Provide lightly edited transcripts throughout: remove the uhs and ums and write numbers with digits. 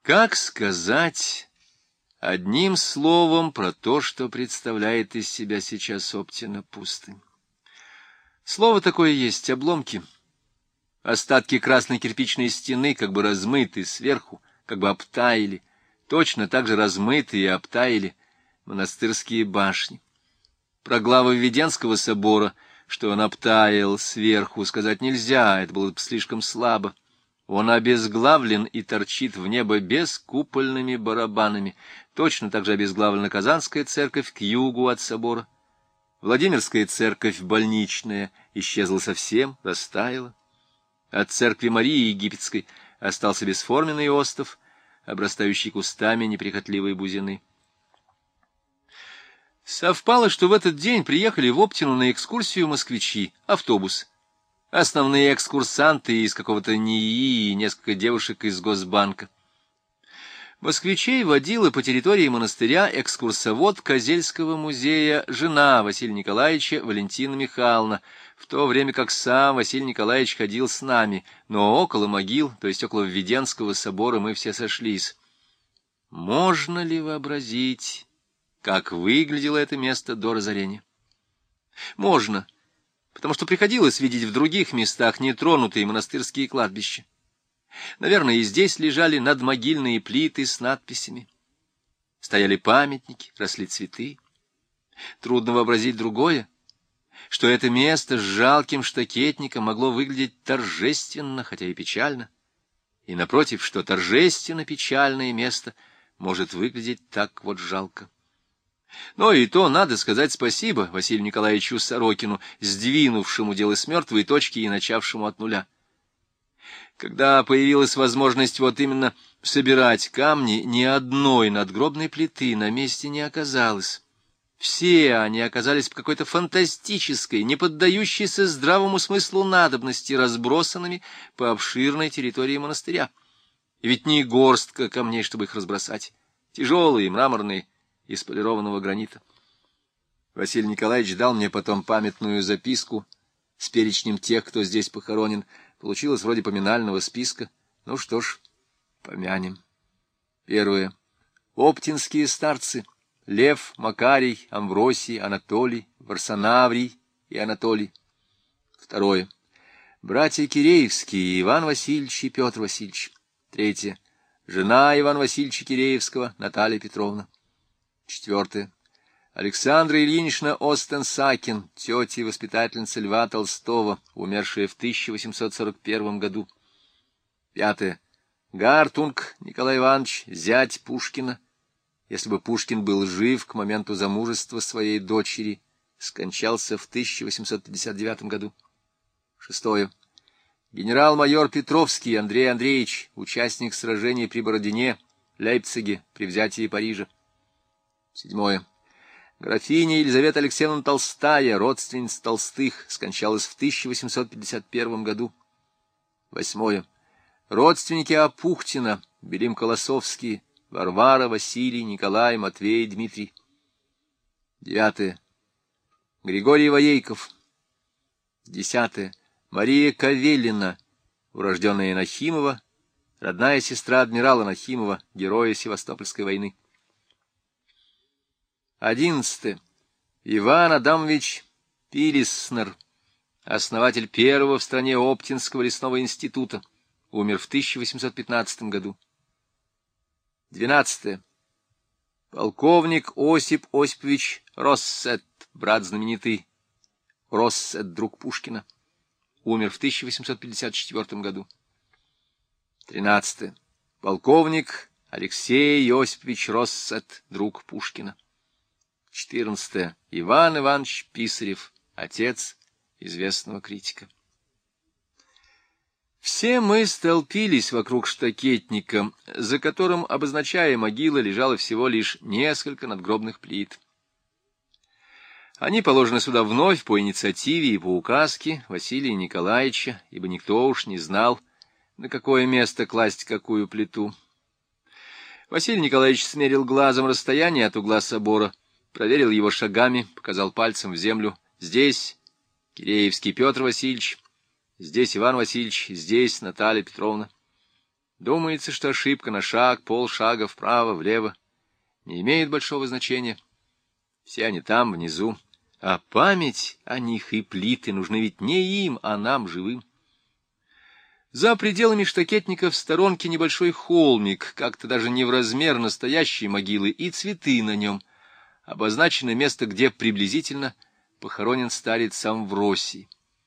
Как сказать одним словом про то, что представляет из себя сейчас Оптина пустынь? Слово такое есть — обломки. Остатки красной кирпичной стены как бы размыты сверху, как бы обтаяли. Точно так же размыты и обтаяли монастырские башни. Про главы Введенского собора, что он обтаял сверху, сказать нельзя, это было бы слишком слабо. Он обезглавлен и торчит в небо бескупольными барабанами. Точно так же обезглавлена Казанская церковь к югу от собора. Владимирская церковь больничная исчезла совсем, растаяла. От церкви Марии Египетской остался бесформенный остов, обрастающий кустами неприхотливой бузины. Совпало, что в этот день приехали в Оптину на экскурсию москвичи, автобус. Основные экскурсанты из какого-то НИИ и несколько девушек из Госбанка. Москвичей водила по территории монастыря экскурсовод Козельского музея, жена Василия Николаевича, Валентина Михайловна, в то время как сам Василий Николаевич ходил с нами, но около могил, то есть около Введенского собора, мы все сошлись. Можно ли вообразить, как выглядело это место до разорения? Можно, потому что приходилось видеть в других местах нетронутые монастырские кладбища. Наверное, и здесь лежали надмогильные плиты с надписями. Стояли памятники, росли цветы. Трудно вообразить другое, что это место с жалким штакетником могло выглядеть торжественно, хотя и печально. И, напротив, что торжественно-печальное место может выглядеть так вот жалко. Но и то надо сказать спасибо Василию Николаевичу Сорокину, сдвинувшему дело с мертвой точки и начавшему от нуля. Когда появилась возможность вот именно собирать камни, ни одной надгробной плиты на месте не оказалось. Все они оказались в какой-то фантастической, не поддающейся здравому смыслу надобности, разбросанными по обширной территории монастыря. И ведь не горстка камней, чтобы их разбросать, тяжелые, мраморные, из полированного гранита. Василий Николаевич дал мне потом памятную записку с перечнем тех, кто здесь похоронен. Получилось вроде поминального списка. Ну что ж, помянем. Первое. Оптинские старцы. Лев, Макарий, Амвросий, Анатолий, Варсонаврий и Анатолий. Второе. Братья Киреевские, Иван Васильевич и Петр Васильевич. Третье. Жена Ивана Васильевича Киреевского, Наталья Петровна. Четвертое. Александра Ильинична Остен-Сакин, тетя и воспитательница Льва Толстого, умершая в 1841 году. Пятое. Гартунг Николай Иванович, зять Пушкина. Если бы Пушкин был жив к моменту замужества своей дочери, скончался в 1859 году. Шестое. Генерал-майор Петровский Андрей Андреевич, участник сражений при Бородине, Лейпциге, при взятии Парижа. Седьмое. Графиня Елизавета Алексеевна Толстая, родственница Толстых, скончалась в 1851 году. Восьмое. Родственники Апухтина, Белим Колосовские, Варвара, Василий, Николай, Матвей, Дмитрий. Девятое. Григорий Воейков. Десятое. Мария Кавелина, урожденная Нахимова, родная сестра адмирала Нахимова, героя Севастопольской войны. 11. Иван Адамович Пилиснер, основатель первого в стране Оптинского лесного института, умер в 1815 году. 12. Полковник Осип Осипович Россет, брат знаменитый Россет, друг Пушкина, умер в 1854 году. 13. Полковник Алексей Осипович Россет, друг Пушкина. 14. Иван Иванович Писарев, отец известного критика. Все мы столпились вокруг штакетника, за которым, обозначая могилы, лежало всего лишь несколько надгробных плит. Они положены сюда вновь по инициативе и по указке Василия Николаевича, ибо никто уж не знал, на какое место класть какую плиту. Василий Николаевич смерил глазом расстояние от угла собора, проверил его шагами, показал пальцем в землю. Здесь Киреевский Петр Васильевич, здесь Иван Васильевич, здесь Наталья Петровна. Думается, что ошибка на шаг, полшага вправо, влево не имеет большого значения. Все они там, внизу. А память о них и плиты нужны ведь не им, а нам, живым. За пределами штакетника в сторонке небольшой холмик, как-то даже не в размер настоящей могилы, и цветы на нем. Обозначено место, где приблизительно похоронен старец Амвросий.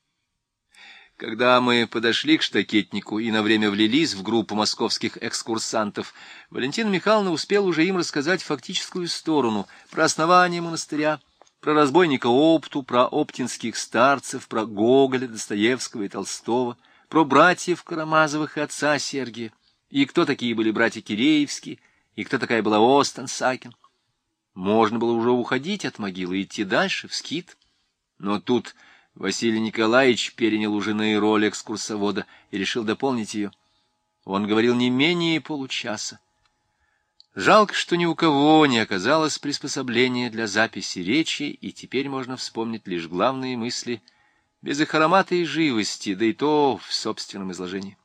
Когда мы подошли к штакетнику и на время влились в группу московских экскурсантов, Валентина Михайловна успела уже им рассказать фактическую сторону про основание монастыря, про разбойника Опту, про оптинских старцев, про Гоголя, Достоевского и Толстого, про братьев Карамазовых и отца Сергия, и кто такие были братья Киреевские, и кто такая была Остен-Сакин. Можно было уже уходить от могилы и идти дальше, в скит, но тут Василий Николаевич перенял у жены роль экскурсовода и решил дополнить ее. Он говорил не менее получаса. Жалко, что ни у кого не оказалось приспособления для записи речи, и теперь можно вспомнить лишь главные мысли, без их аромата и живости, да и то в собственном изложении.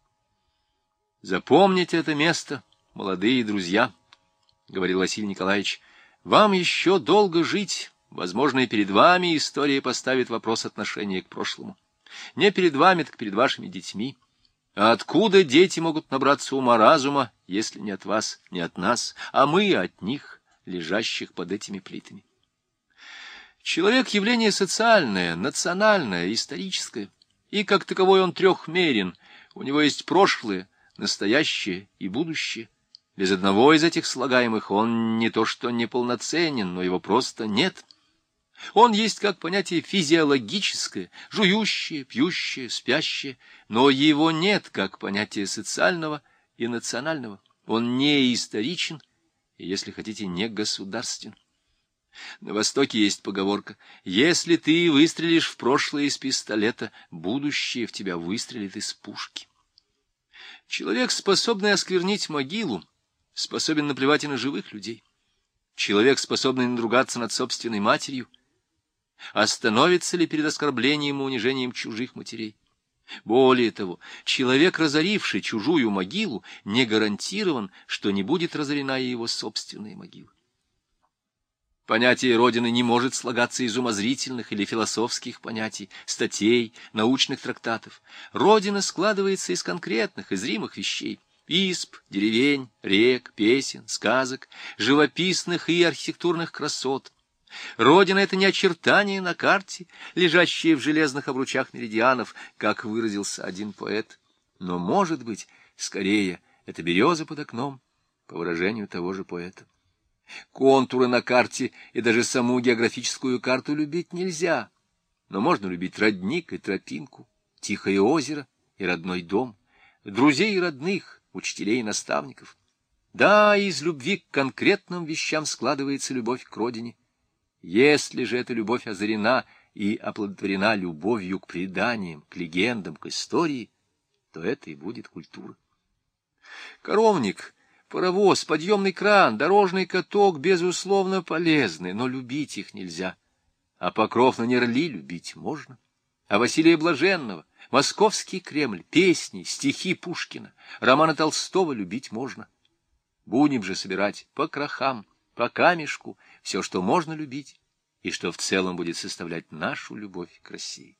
«Запомните это место, молодые друзья», — говорил Василий Николаевич, — «вам еще долго жить». Возможно, и перед вами история поставит вопрос отношения к прошлому. Не перед вами, так перед вашими детьми. А откуда дети могут набраться ума-разума, если не от вас, не от нас, а мы от них, лежащих под этими плитами? Человек — явление социальное, национальное, историческое, и как таковой он трехмерен. У него есть прошлое, настоящее и будущее. Без одного из этих слагаемых он не то что неполноценен, но его просто нет. Он есть как понятие физиологическое, жующее, пьющее, спящее, но его нет как понятие социального и национального. Он не историчен и, если хотите, не государственен. На Востоке есть поговорка: «Если ты выстрелишь в прошлое из пистолета, будущее в тебя выстрелит из пушки». Человек, способный осквернить могилу, способен наплевать и на живых людей. Человек, способный надругаться над собственной матерью, остановится ли перед оскорблением и унижением чужих матерей? Более того, человек, разоривший чужую могилу, не гарантирован, что не будет разорена и его собственная могила. Понятие Родины не может слагаться из умозрительных или философских понятий, статей, научных трактатов. Родина складывается из конкретных, из зримых вещей: исп, деревень, рек, песен, сказок, живописных и архитектурных красот. Родина — это не очертания на карте, лежащие в железных обручах меридианов, как выразился один поэт, но, может быть, скорее, это береза под окном, по выражению того же поэта. Контуры на карте и даже саму географическую карту любить нельзя, но можно любить родник и тропинку, тихое озеро и родной дом, друзей и родных, учителей и наставников. Да, из любви к конкретным вещам складывается любовь к родине. Если же эта любовь озарена и оплодотворена любовью к преданиям, к легендам, к истории, то это и будет культура. Коровник, паровоз, подъемный кран, дорожный каток, безусловно, полезны, но любить их нельзя. А Покров на Нерли любить можно. А Василия Блаженного, Московский Кремль, песни, стихи Пушкина, романы Толстого любить можно. Будем же собирать по крахам, по камешку все, что можно любить, и что в целом будет составлять нашу любовь к России.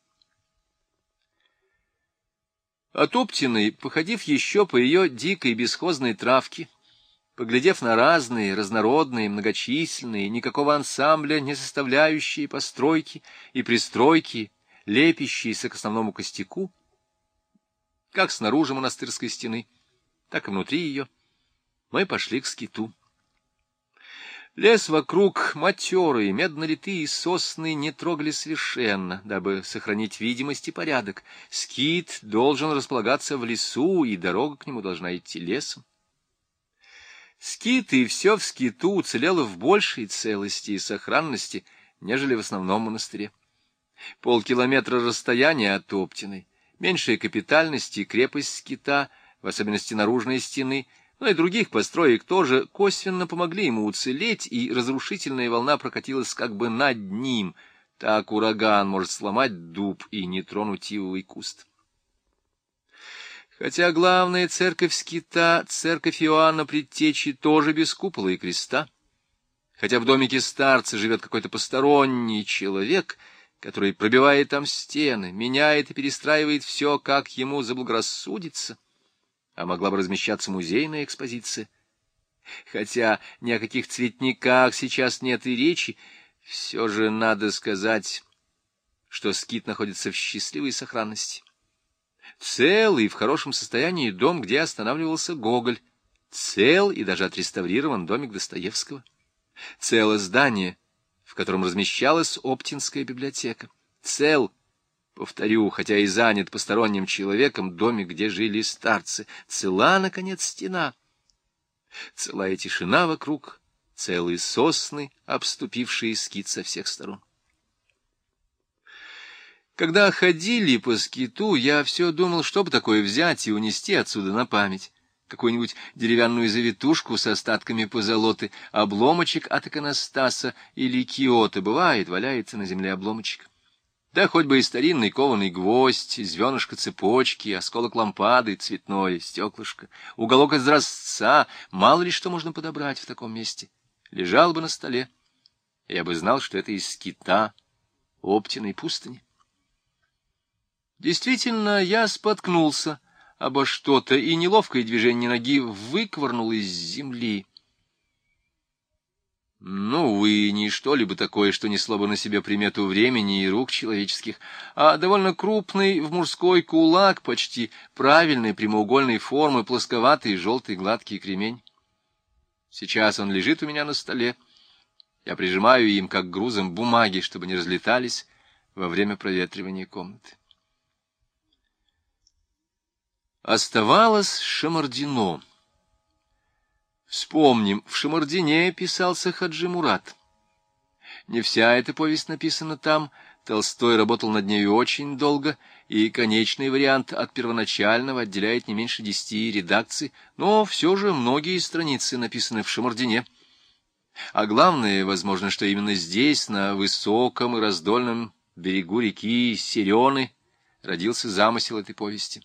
От Оптиной, походив еще по ее дикой бесхозной травке, поглядев на разные, разнородные, многочисленные, никакого ансамбля не составляющие постройки и пристройки, лепящиеся к основному костяку, как снаружи монастырской стены, так и внутри ее, мы пошли к скиту. Лес вокруг, матерые, медно-литые сосны не трогали совершенно, дабы сохранить видимость и порядок. Скит должен располагаться в лесу, и дорога к нему должна идти лесом. Скит и все в скиту уцелело в большей целости и сохранности, нежели в основном монастыре. Полкилометра расстояния от Оптиной, меньшая капитальность и крепость скита, в особенности наружной стены, но и других построек тоже косвенно помогли ему уцелеть, и разрушительная волна прокатилась как бы над ним. Так ураган может сломать дуб и не тронуть ивовый куст. Хотя главная церковь Скита, церковь Иоанна Предтечи, тоже без купола и креста. Хотя в домике старца живет какой-то посторонний человек, который пробивает там стены, меняет и перестраивает все, как ему заблагорассудится, а могла бы размещаться музейная экспозиция. Хотя ни о каких цветниках сейчас нет и речи, все же надо сказать, что Скит находится в счастливой сохранности. Целый, в хорошем состоянии дом, где останавливался Гоголь, цел и даже отреставрирован домик Достоевского. Целое здание, в котором размещалась Оптинская библиотека. Цел, повторю, хотя и занят посторонним человеком, домик, где жили старцы. Цела, наконец, стена. Целая тишина вокруг, целые сосны, обступившие Скит со всех сторон. Когда ходили по Скиту, я все думал, что бы такое взять и унести отсюда на память. Какую-нибудь деревянную завитушку с остатками позолоты, обломочек от иконостаса или киота. Бывает, валяется на земле обломочек. Да хоть бы и старинный кованый гвоздь, звенышко цепочки, осколок лампады, цветное стеклышко, уголок изразца, мало ли что можно подобрать в таком месте. Лежал бы на столе, я бы знал, что это из Скита, Оптиной пустыни. Действительно, я споткнулся обо что-то, и неловкое движение ноги выквырнуло из земли. Ну, увы, не что-либо такое, что несло бы на себе примету времени и рук человеческих, а довольно крупный в мужской кулак, почти правильной прямоугольной формы, плосковатый, желтый, гладкий кремень. Сейчас он лежит у меня на столе. Я прижимаю им, как грузом, бумаги, чтобы не разлетались во время проветривания комнаты. Оставалось Шамардино. Вспомним, в Шамардине писался Хаджи Мурат. Не вся эта повесть написана там, Толстой работал над нею очень долго, и конечный вариант от первоначального отделяет не меньше 10 редакций, но все же многие страницы написаны в Шамардине. А главное, возможно, что именно здесь, на высоком и раздольном берегу реки Серены, родился замысел этой повести.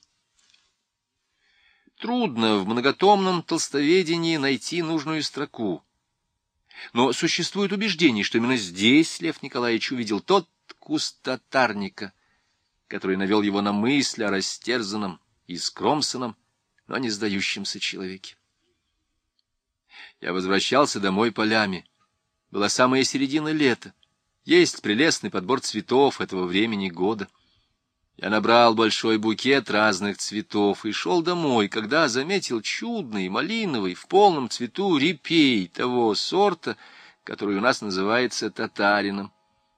Трудно в многотомном толстоведении найти нужную строку. Но существует убеждение, что именно здесь Лев Николаевич увидел тот куст татарника, который навел его на мысль о растерзанном и скромсанном, но не сдающемся человеке. Я возвращался домой полями. Была самая середина лета. Есть прелестный подбор цветов этого времени года. Я набрал большой букет разных цветов и шел домой, когда заметил чудный, малиновый, в полном цвету репей того сорта, который у нас называется татарином.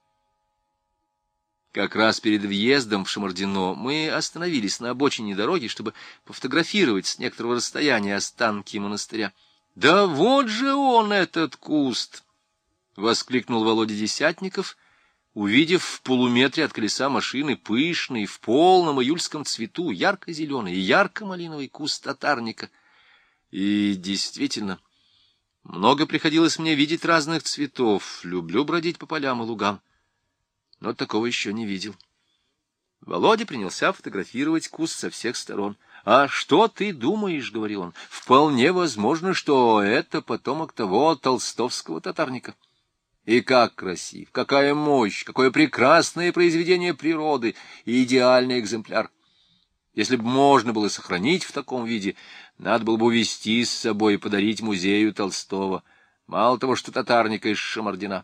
Как раз перед въездом в Шамардино мы остановились на обочине дороги, чтобы пофотографировать с некоторого расстояния останки монастыря. — Да вот же он, этот куст! — воскликнул Володя Десятников, увидев в полуметре от колеса машины пышный, в полном июльском цвету, ярко-зеленый и ярко-малиновый куст татарника. И действительно, много приходилось мне видеть разных цветов, люблю бродить по полям и лугам, но такого еще не видел. Володя принялся фотографировать куст со всех сторон. — А что ты думаешь, — говорил он, — вполне возможно, что это потомок того толстовского татарника. И как красив, какая мощь, какое прекрасное произведение природы и идеальный экземпляр. Если бы можно было сохранить в таком виде, надо было бы увезти с собой и подарить музею Толстого. Мало того, что татарника из Шамардина.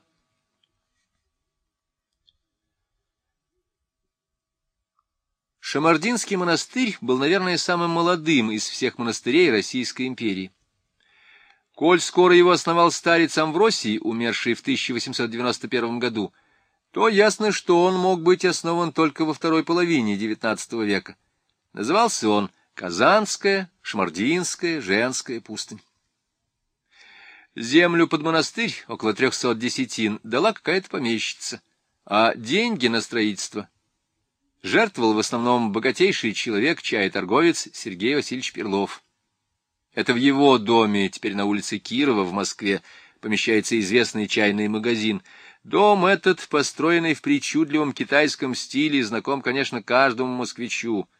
Шамардинский монастырь был, наверное, самым молодым из всех монастырей Российской империи. Коль скоро его основал старец Амвросий, умерший в 1891 году, то ясно, что он мог быть основан только во второй половине XIX века. Назывался он Казанская, Шамардинская, Женская пустынь. Землю под монастырь, около 300 десятин, дала какая-то помещица, а деньги на строительство жертвовал в основном богатейший человек, чай-торговец Сергей Васильевич Перлов. Это в его доме, теперь на улице Кирова в Москве, помещается известный чайный магазин. Дом этот, построенный в причудливом китайском стиле, знаком, конечно, каждому москвичу.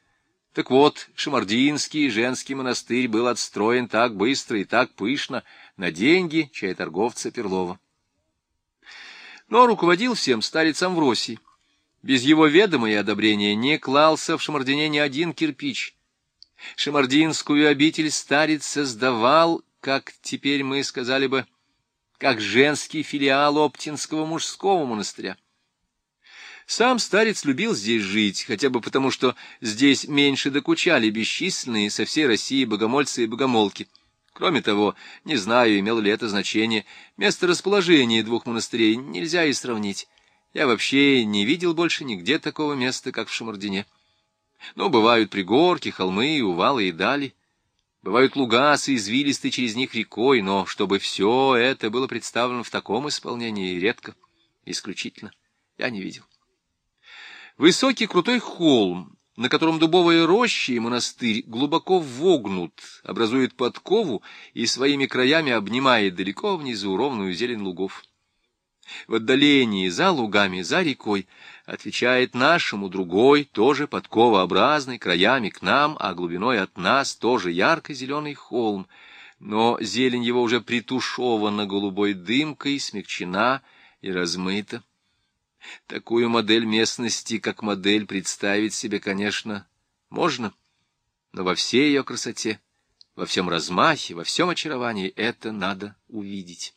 Так вот, Шамардинский женский монастырь был отстроен так быстро и так пышно на деньги чаеторговца Перлова. Но руководил всем старец Амвросий. Без его ведома и одобрения не клался в Шамардине ни один кирпич. Шамардинскую обитель старец создавал, как теперь мы сказали бы, как женский филиал Оптинского мужского монастыря. Сам старец любил здесь жить, хотя бы потому, что здесь меньше докучали бесчисленные со всей России богомольцы и богомолки. Кроме того, не знаю, имело ли это значение, месторасположение двух монастырей нельзя и сравнить. Я вообще не видел больше нигде такого места, как в Шамардине. Но бывают пригорки, холмы, увалы и дали. Бывают луга с извилистой через них рекой, но чтобы все это было представлено в таком исполнении редко, исключительно, я не видел. Высокий крутой холм, на котором дубовые рощи и монастырь глубоко вогнут, образует подкову и своими краями обнимает далеко внизу ровную зелень лугов. В отдалении, за лугами, за рекой, отвечает нашему другой, тоже подковообразный, краями к нам, а глубиной от нас, тоже ярко-зеленый холм, но зелень его уже притушевана голубой дымкой, смягчена и размыта. Такую модель местности, как модель, представить себе, конечно, можно, но во всей ее красоте, во всем размахе, во всем очаровании это надо увидеть.